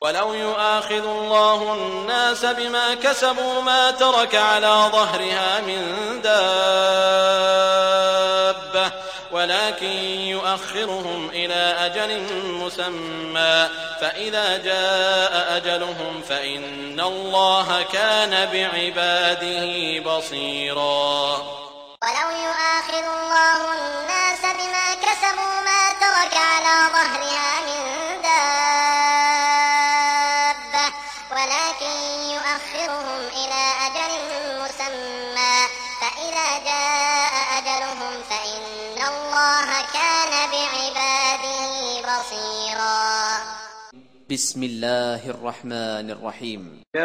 ولو يؤاخذ الله الناس بما كسبوا ما ترك على ظهرها من دابة ولكن يؤخرهم إلى أجل مسمى فإذا جاء أجلهم فإن الله كان بعباده بصيرا. ولو يؤاخذ الله الناس بما كسبوا ما ترك على ظهرها من دابة ولكن يؤخرهم إلى أجل مسمى فإذا جاء أجلهم فإن الله كان بعباده بصيرا. بسم الله الرحمن الرحيم.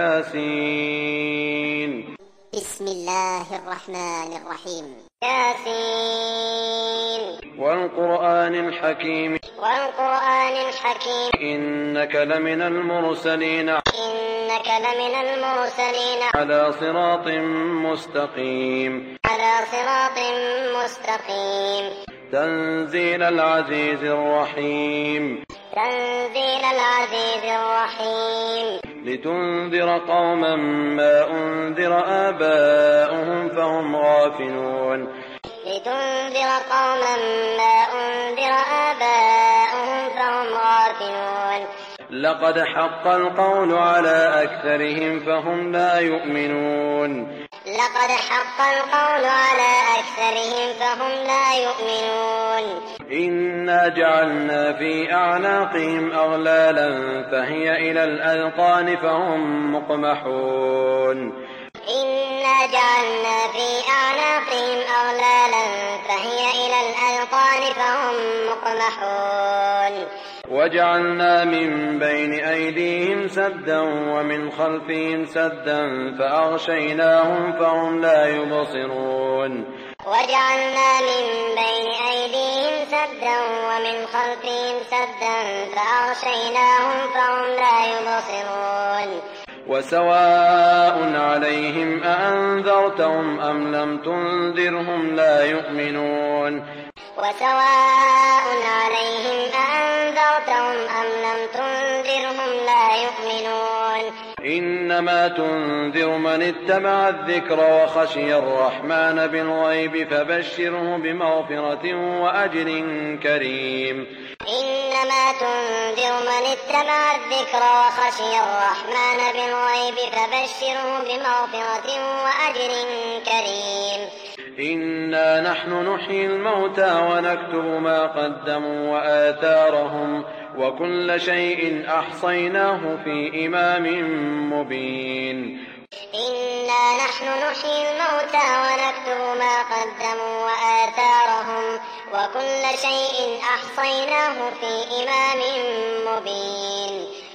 ياسين. بسم الله الرحمن الرحيم. ياسين. والقرآن الحكيم. والقرآن الحكيم. إنك لمن المرسلين. إنك لمن المرسلين. على صراط مستقيم. على صراط مستقيم. تنزيل العزيز الرحيم. تنزيل العزيز الرحيم. لتنذر قوما ما أنذر آباؤهم فهم غافلون. لتنذر قوما ما أنذر آباؤهم فهم غافلون. لقد حق القول على أكثرهم فهم لا يؤمنون. لقد حق القول على أكثرهم فهم لا يؤمنون. إنا جعلنا في أعناقهم أغلالا فهي إلى الأذقان فهم مقمحون. إنا جعلنا في أعناقهم أغلالا فهي إلى الأذقان فهم مقمحون. وجعلنا من بين أيديهم سدا ومن خلفهم سدا فأغشيناهم فهم لا يبصرون. وجعلنا من بين أيديهم سدا ومن خلفهم سدا فأغشيناهم فهم لا يبصرون. وسواء عليهم أأنذرتهم أم لم تنذرهم لا يؤمنون. وسواء عليهم أأنذرتهم أم لم تنذرهم لا يؤمنون. إنما تنذر من اتبع الذكر وخشي الرحمن بالغيب فبشره بمغفرة وأجر كريم. إنما تنذر من اتبع الذكر وخشي الرحمن بالغيب فبشره بمغفرة وأجر كريم. إنا نحن نحيي الموتى ونكتب ما قدموا وآثارهم وكل شيء أحصيناه في إمام مبين. إنا نحن نحيي الموتى ونكتب ما قدموا وآثارهم وكل شيء أحصيناه في إمام مبين.